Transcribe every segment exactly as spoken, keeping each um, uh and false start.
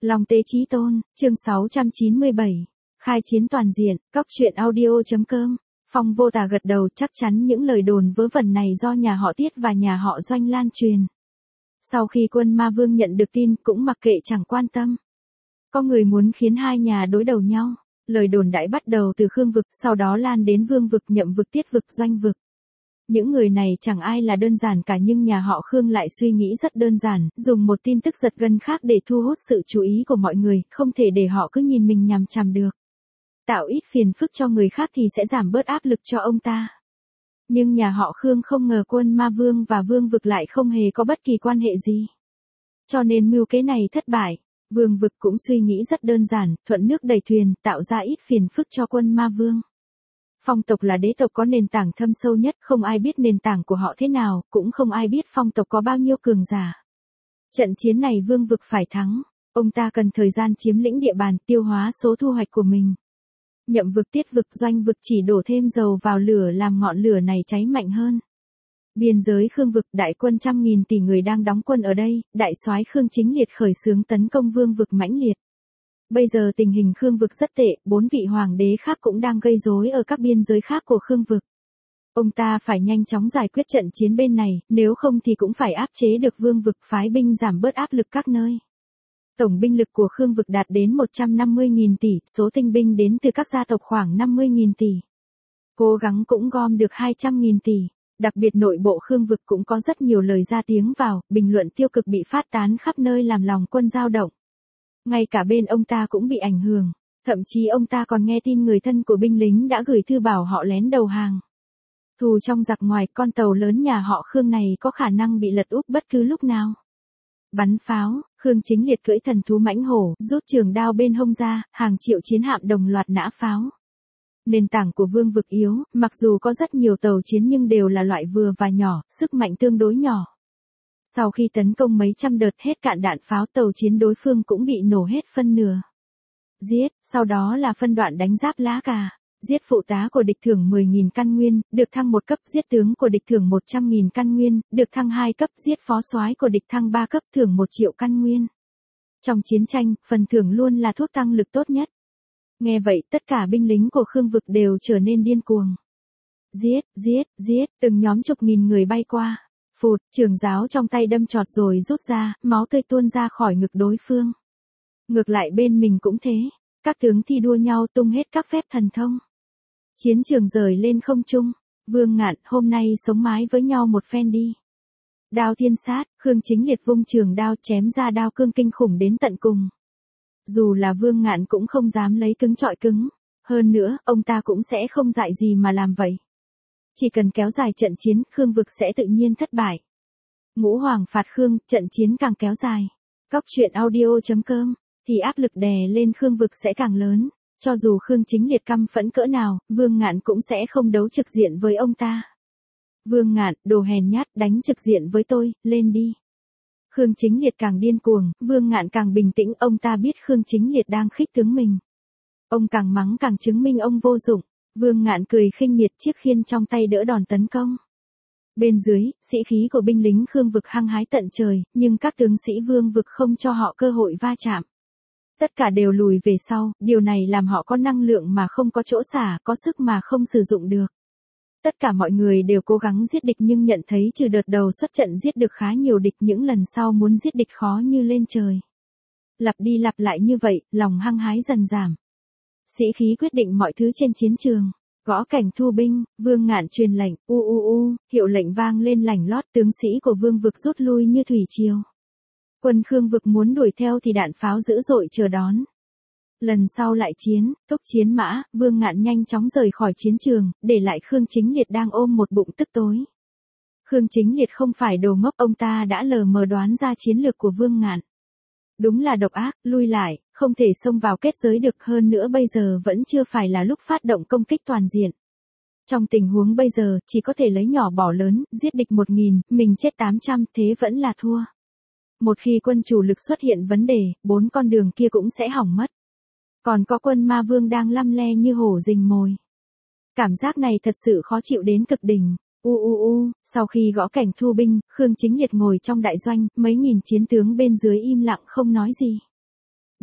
Long Tế Chí Tôn, chương sáu trăm chín mươi bảy. Khai chiến toàn diện, cóc truyện audio.com. Phong Vô Tà gật đầu, chắc chắn những lời đồn vớ vẩn này do nhà họ Tiết và nhà họ Doanh lan truyền. Sau khi quân Ma Vương nhận được tin cũng mặc kệ chẳng quan tâm. Có người muốn khiến hai nhà đối đầu nhau. Lời đồn đãi bắt đầu từ Khương vực, sau đó lan đến Vương vực, Nhậm vực, Tiết vực, Doanh vực. Những người này chẳng ai là đơn giản cả, nhưng nhà họ Khương lại suy nghĩ rất đơn giản, dùng một tin tức giật gân khác để thu hút sự chú ý của mọi người, không thể để họ cứ nhìn mình nhằm chằm được. Tạo ít phiền phức cho người khác thì sẽ giảm bớt áp lực cho ông ta. Nhưng nhà họ Khương không ngờ quân Ma Vương và Vương vực lại không hề có bất kỳ quan hệ gì. Cho nên mưu kế này thất bại. Vương vực cũng suy nghĩ rất đơn giản, thuận nước đẩy thuyền, tạo ra ít phiền phức cho quân Ma Vương. Phong tộc là đế tộc có nền tảng thâm sâu nhất, không ai biết nền tảng của họ thế nào, cũng không ai biết phong tộc có bao nhiêu cường giả. Trận chiến này Vương vực phải thắng, ông ta cần thời gian chiếm lĩnh địa bàn, tiêu hóa số thu hoạch của mình. Nhậm vực, Tiết vực, Doanh vực chỉ đổ thêm dầu vào lửa làm ngọn lửa này cháy mạnh hơn. Biên giới Khương vực, đại quân trăm nghìn tỷ người đang đóng quân ở đây, đại soái Khương Chính Liệt khởi xướng tấn công Vương vực mãnh liệt. Bây giờ tình hình Khương vực rất tệ, bốn vị hoàng đế khác cũng đang gây rối ở các biên giới khác của Khương vực. Ông ta phải nhanh chóng giải quyết trận chiến bên này, nếu không thì cũng phải áp chế được Vương vực, phái binh giảm bớt áp lực các nơi. Tổng binh lực của Khương vực đạt đến một trăm năm mươi nghìn tỷ, số tinh binh đến từ các gia tộc khoảng năm mươi nghìn tỷ. Cố gắng cũng gom được hai trăm nghìn tỷ. Đặc biệt nội bộ Khương vực cũng có rất nhiều lời ra tiếng vào, bình luận tiêu cực bị phát tán khắp nơi làm lòng quân dao động. Ngay cả bên ông ta cũng bị ảnh hưởng, thậm chí ông ta còn nghe tin người thân của binh lính đã gửi thư bảo họ lén đầu hàng. Thù trong giặc ngoài, con tàu lớn nhà họ Khương này có khả năng bị lật úp bất cứ lúc nào. Bắn pháo, Khương Chính Liệt cưỡi thần thú mãnh hổ, rút trường đao bên hông ra, hàng triệu chiến hạm đồng loạt nã pháo. Nền tảng của Vương vực yếu, mặc dù có rất nhiều tàu chiến nhưng đều là loại vừa và nhỏ, sức mạnh tương đối nhỏ. Sau khi tấn công mấy trăm đợt hết cạn đạn pháo, tàu chiến đối phương cũng bị nổ hết phân nửa. Giết, sau đó là phân đoạn đánh giáp lá cà. Giết phụ tá của địch thưởng mười nghìn căn nguyên, được thăng một cấp. Giết tướng của địch thưởng một trăm nghìn căn nguyên, được thăng hai cấp. Giết phó soái của địch thăng ba cấp, thưởng một triệu căn nguyên. Trong chiến tranh, phần thưởng luôn là thuốc tăng lực tốt nhất. Nghe vậy, tất cả binh lính của Khương vực đều trở nên điên cuồng. Giết, giết, giết, từng nhóm chục nghìn người bay qua. Phụt, trường giáo trong tay đâm chọt rồi rút ra, máu tươi tuôn ra khỏi ngực đối phương. Ngược lại bên mình cũng thế, các tướng thi đua nhau tung hết các phép thần thông. Chiến trường rời lên không trung, Vương Ngạn, hôm nay sống mái với nhau một phen đi. Đao thiên sát, Khương Chính Liệt vung trường đao chém ra đao cương kinh khủng đến tận cùng. Dù là Vương Ngạn cũng không dám lấy cứng chọi cứng, hơn nữa, ông ta cũng sẽ không dại gì mà làm vậy. Chỉ cần kéo dài trận chiến, Khương vực sẽ tự nhiên thất bại. Ngũ Hoàng phạt Khương, trận chiến càng kéo dài. Cóc truyện audio.com, thì áp lực đè lên Khương vực sẽ càng lớn. Cho dù Khương Chính Liệt căm phẫn cỡ nào, Vương Ngạn cũng sẽ không đấu trực diện với ông ta. Vương Ngạn, đồ hèn nhát, đánh trực diện với tôi, lên đi. Khương Chính Liệt càng điên cuồng, Vương Ngạn càng bình tĩnh, ông ta biết Khương Chính Liệt đang khích tướng mình. Ông càng mắng càng chứng minh ông vô dụng. Vương Ngạn cười khinh miệt, chiếc khiên trong tay đỡ đòn tấn công. Bên dưới, sĩ khí của binh lính Khương vực hăng hái tận trời, nhưng các tướng sĩ Vương vực không cho họ cơ hội va chạm. Tất cả đều lùi về sau, điều này làm họ có năng lượng mà không có chỗ xả, có sức mà không sử dụng được. Tất cả mọi người đều cố gắng giết địch nhưng nhận thấy trừ đợt đầu xuất trận giết được khá nhiều địch, những lần sau muốn giết địch khó như lên trời. Lặp đi lặp lại như vậy, lòng hăng hái dần giảm. Sĩ khí quyết định mọi thứ trên chiến trường. Gõ cảnh thu binh, Vương Ngạn truyền lệnh, u u u, hiệu lệnh vang lên lành lót, tướng sĩ của Vương vực rút lui như thủy triều. Quân Khương vực muốn đuổi theo thì đạn pháo dữ dội chờ đón. Lần sau lại chiến, thúc chiến mã, Vương Ngạn nhanh chóng rời khỏi chiến trường, để lại Khương Chính Liệt đang ôm một bụng tức tối. Khương Chính Liệt không phải đồ ngốc, ông ta đã lờ mờ đoán ra chiến lược của Vương Ngạn. Đúng là độc ác, lui lại, không thể xông vào kết giới được, hơn nữa bây giờ vẫn chưa phải là lúc phát động công kích toàn diện. Trong tình huống bây giờ, chỉ có thể lấy nhỏ bỏ lớn, giết địch một nghìn, mình chết tám trăm, thế vẫn là thua. Một khi quân chủ lực xuất hiện vấn đề, bốn con đường kia cũng sẽ hỏng mất. Còn có quân Ma Vương đang lăm le như hổ rình mồi. Cảm giác này thật sự khó chịu đến cực đỉnh. U u u, sau khi gõ cảnh thu binh, Khương Chính Liệt ngồi trong đại doanh, mấy nghìn chiến tướng bên dưới im lặng không nói gì.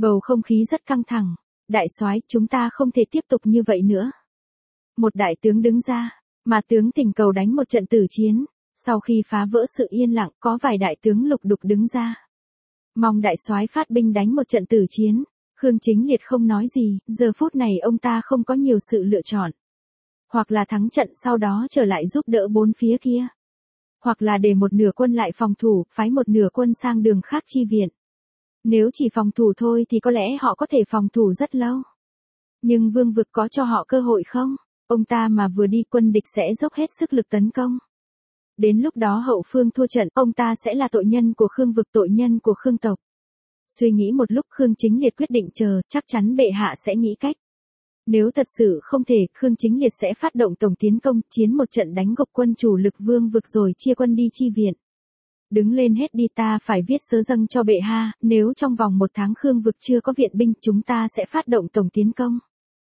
Bầu không khí rất căng thẳng. Đại soái, chúng ta không thể tiếp tục như vậy nữa. Một đại tướng đứng ra, mà tướng thỉnh cầu đánh một trận tử chiến. Sau khi phá vỡ sự yên lặng, có vài đại tướng lục đục đứng ra. Mong đại soái phát binh đánh một trận tử chiến. Khương Chính Liệt không nói gì, giờ phút này ông ta không có nhiều sự lựa chọn. Hoặc là thắng trận sau đó trở lại giúp đỡ bốn phía kia. Hoặc là để một nửa quân lại phòng thủ, phái một nửa quân sang đường khác chi viện. Nếu chỉ phòng thủ thôi thì có lẽ họ có thể phòng thủ rất lâu. Nhưng Vương Vực có cho họ cơ hội không? Ông ta mà vừa đi quân địch sẽ dốc hết sức lực tấn công. Đến lúc đó hậu phương thua trận, ông ta sẽ là tội nhân của Khương Vực, tội nhân của Khương tộc. Suy nghĩ một lúc Khương Chính Liệt quyết định chờ, chắc chắn bệ hạ sẽ nghĩ cách. Nếu thật sự không thể, Khương Chính Liệt sẽ phát động tổng tiến công, chiến một trận đánh gục quân chủ lực Vương Vực rồi chia quân đi chi viện. Đứng lên hết đi, ta phải viết sớ dâng cho bệ hạ, nếu trong vòng một tháng Khương Vực chưa có viện binh, chúng ta sẽ phát động tổng tiến công.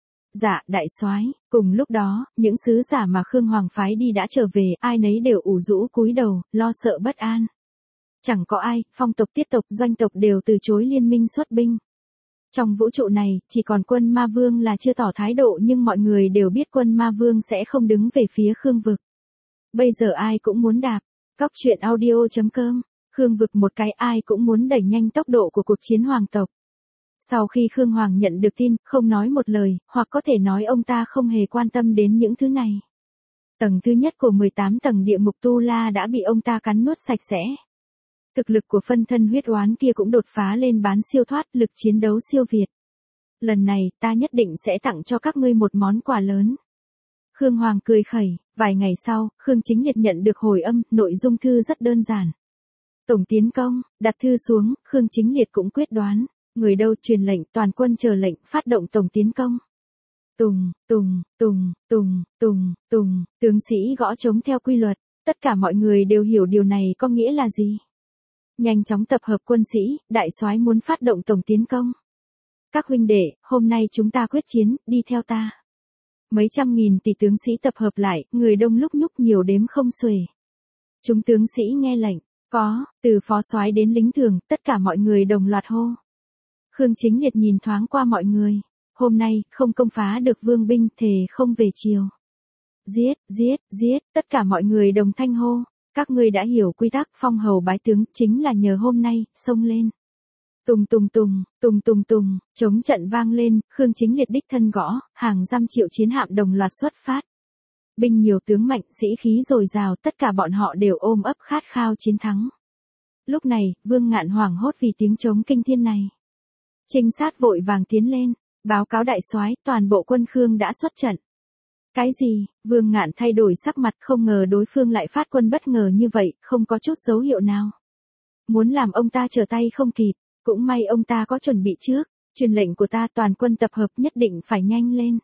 Dạ, đại soái. Cùng lúc đó, những sứ giả mà Khương Hoàng phái đi đã trở về, ai nấy đều ủ rũ cúi đầu, lo sợ bất an. Chẳng có ai, phong tộc, tiết tộc, doanh tộc đều từ chối liên minh xuất binh. Trong vũ trụ này, chỉ còn quân Ma Vương là chưa tỏ thái độ, nhưng mọi người đều biết quân Ma Vương sẽ không đứng về phía Khương Vực. Bây giờ ai cũng muốn đạp. Cóc truyện audio chấm com. Khương Vực một cái, ai cũng muốn đẩy nhanh tốc độ của cuộc chiến hoàng tộc. Sau khi Khương Hoàng nhận được tin, không nói một lời, hoặc có thể nói ông ta không hề quan tâm đến những thứ này. Tầng thứ nhất của mười tám tầng địa ngục Tu La đã bị ông ta cắn nuốt sạch sẽ. Thực lực của phân thân huyết oán kia cũng đột phá lên bán siêu thoát, lực chiến đấu siêu việt. Lần này, ta nhất định sẽ tặng cho các ngươi một món quà lớn. Khương Hoàng cười khẩy, vài ngày sau, Khương Chính Liệt nhận được hồi âm, nội dung thư rất đơn giản. Tổng tiến công, đặt thư xuống, Khương Chính Liệt cũng quyết đoán. Người đâu, truyền lệnh, toàn quân chờ lệnh, phát động tổng tiến công. Tùng, tùng, tùng, tùng, tùng, tùng, tướng sĩ gõ trống theo quy luật, tất cả mọi người đều hiểu điều này có nghĩa là gì. Nhanh chóng tập hợp quân sĩ, đại soái muốn phát động tổng tiến công. Các huynh đệ, hôm nay chúng ta quyết chiến, đi theo ta. Mấy trăm nghìn tỷ tướng sĩ tập hợp lại, người đông lúc nhúc nhiều đếm không xuể. Chúng tướng sĩ nghe lệnh, có, từ phó soái đến lính thường, tất cả mọi người đồng loạt hô. Khương Chính Liệt nhìn thoáng qua mọi người. Hôm nay, không công phá được vương binh, thề không về chiều. Giết, giết, giết, tất cả mọi người đồng thanh hô. Các ngươi đã hiểu quy tắc, phong hầu bái tướng, chính là nhờ hôm nay, xông lên. Tùng tùng tùng, tùng tùng tùng, chống trận vang lên, Khương Chính Liệt đích thân gõ, hàng trăm triệu chiến hạm đồng loạt xuất phát. Binh nhiều tướng mạnh, sĩ khí dồi dào, tất cả bọn họ đều ôm ấp khát khao chiến thắng. Lúc này, Vương Ngạn hoảng hốt vì tiếng trống kinh thiên này. Trinh sát vội vàng tiến lên, báo cáo đại soái, toàn bộ quân Khương đã xuất trận. Cái gì? Vương Ngạn thay đổi sắc mặt, không ngờ đối phương lại phát quân bất ngờ như vậy, không có chút dấu hiệu nào. Muốn làm ông ta trở tay không kịp, cũng may ông ta có chuẩn bị trước, truyền lệnh của ta toàn quân tập hợp nhất định phải nhanh lên.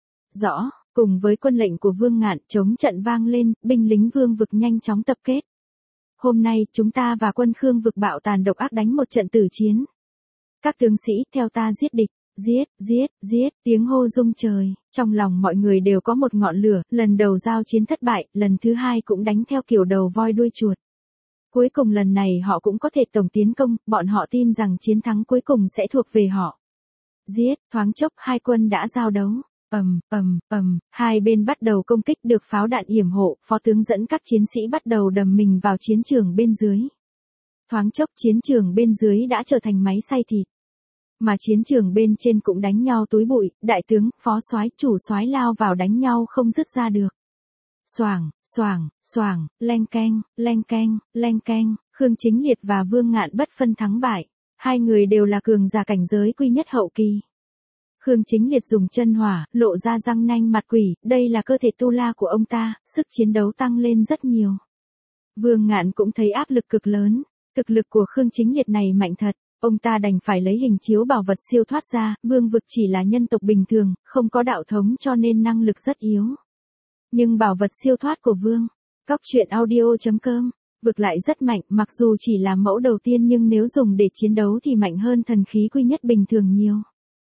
Rõ, cùng với quân lệnh của Vương Ngạn, chống trận vang lên, binh lính Vương Vực nhanh chóng tập kết. Hôm nay, chúng ta và quân Khương Vực bạo tàn độc ác đánh một trận tử chiến. Các tướng sĩ, theo ta giết địch, giết, giết, giết, tiếng hô rung trời, trong lòng mọi người đều có một ngọn lửa, lần đầu giao chiến thất bại, lần thứ hai cũng đánh theo kiểu đầu voi đuôi chuột. Cuối cùng lần này họ cũng có thể tổng tiến công, bọn họ tin rằng chiến thắng cuối cùng sẽ thuộc về họ. Giết, thoáng chốc hai quân đã giao đấu, ầm, ầm, ầm, hai bên bắt đầu công kích được pháo đạn yểm hộ, phó tướng dẫn các chiến sĩ bắt đầu đầm mình vào chiến trường bên dưới. Thoáng chốc chiến trường bên dưới đã trở thành máy xay thịt. Mà chiến trường bên trên cũng đánh nhau túi bụi, đại tướng, phó soái, chủ soái lao vào đánh nhau không dứt ra được. Xoảng, xoảng, xoảng, leng keng, leng keng, leng keng, Khương Chính Liệt và Vương Ngạn bất phân thắng bại, hai người đều là cường giả cảnh giới quy nhất hậu kỳ. Khương Chính Liệt dùng chân hỏa, lộ ra răng nanh mặt quỷ, đây là cơ thể tu la của ông ta, sức chiến đấu tăng lên rất nhiều. Vương Ngạn cũng thấy áp lực cực lớn, thực lực của Khương Chính Liệt này mạnh thật. Ông ta đành phải lấy hình chiếu bảo vật siêu thoát ra, Vương Vực chỉ là nhân tộc bình thường, không có đạo thống cho nên năng lực rất yếu. Nhưng bảo vật siêu thoát của Vương, cóc truyện audio chấm com, Vực lại rất mạnh, mặc dù chỉ là mẫu đầu tiên nhưng nếu dùng để chiến đấu thì mạnh hơn thần khí quy nhất bình thường nhiều.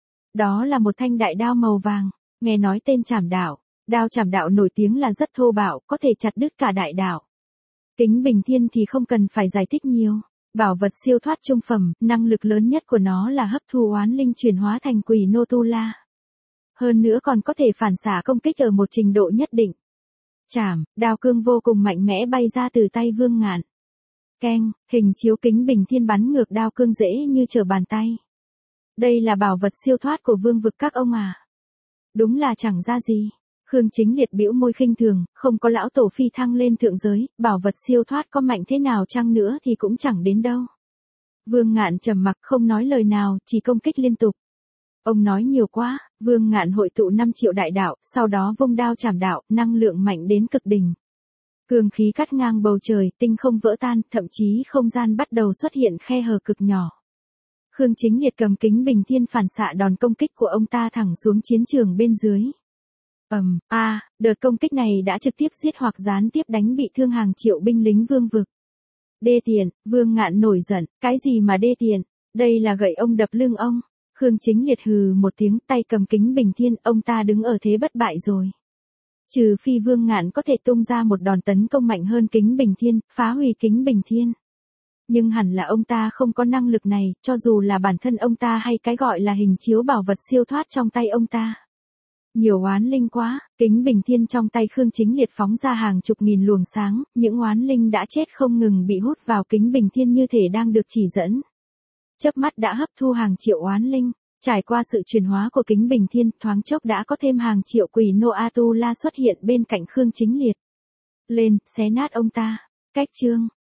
Đó là một thanh đại đao màu vàng, nghe nói tên Trảm Đạo, đao Trảm Đạo nổi tiếng là rất thô bạo, có thể chặt đứt cả đại đạo. Kính Bình Thiên thì không cần phải giải thích nhiều. Bảo vật siêu thoát trung phẩm, năng lực lớn nhất của nó là hấp thu oán linh chuyển hóa thành quỷ nô tu la. Hơn nữa còn có thể phản xạ công kích ở một trình độ nhất định. Chảm, đao cương vô cùng mạnh mẽ bay ra từ tay Vương Ngạn. Keng, hình chiếu kính bình thiên bắn ngược đao cương dễ như trở bàn tay. Đây là bảo vật siêu thoát của vương vực các ông à. Đúng là chẳng ra gì. Khương Chính Liệt bĩu môi khinh thường, không có lão tổ phi thăng lên thượng giới, bảo vật siêu thoát có mạnh thế nào chăng nữa thì cũng chẳng đến đâu. Vương Ngạn trầm mặc không nói lời nào, chỉ công kích liên tục. Ông nói nhiều quá, Vương Ngạn hội tụ năm triệu đại đạo, sau đó vung đao chảm đạo, năng lượng mạnh đến cực đỉnh. Cường khí cắt ngang bầu trời, tinh không vỡ tan, thậm chí không gian bắt đầu xuất hiện khe hở cực nhỏ. Khương Chính Liệt cầm kính bình thiên phản xạ đòn công kích của ông ta thẳng xuống chiến trường bên dưới. Ầm, um, a, à, đợt công kích này đã trực tiếp giết hoặc gián tiếp đánh bị thương hàng triệu binh lính vương vực. Đê tiện, Vương Ngạn nổi giận, cái gì mà đê tiện, đây là gậy ông đập lưng ông. Khương Chính Liệt hừ một tiếng, tay cầm kính bình thiên, ông ta đứng ở thế bất bại rồi. Trừ phi Vương Ngạn có thể tung ra một đòn tấn công mạnh hơn kính bình thiên, phá hủy kính bình thiên. Nhưng hẳn là ông ta không có năng lực này, cho dù là bản thân ông ta hay cái gọi là hình chiếu bảo vật siêu thoát trong tay ông ta. Nhiều oán linh quá, kính bình thiên trong tay Khương Chính Liệt phóng ra hàng chục nghìn luồng sáng, những oán linh đã chết không ngừng bị hút vào kính bình thiên như thể đang được chỉ dẫn. Chớp mắt đã hấp thu hàng triệu oán linh, trải qua sự chuyển hóa của kính bình thiên, thoáng chốc đã có thêm hàng triệu quỷ nô Atula xuất hiện bên cạnh Khương Chính Liệt. Lên, xé nát ông ta. Cách chương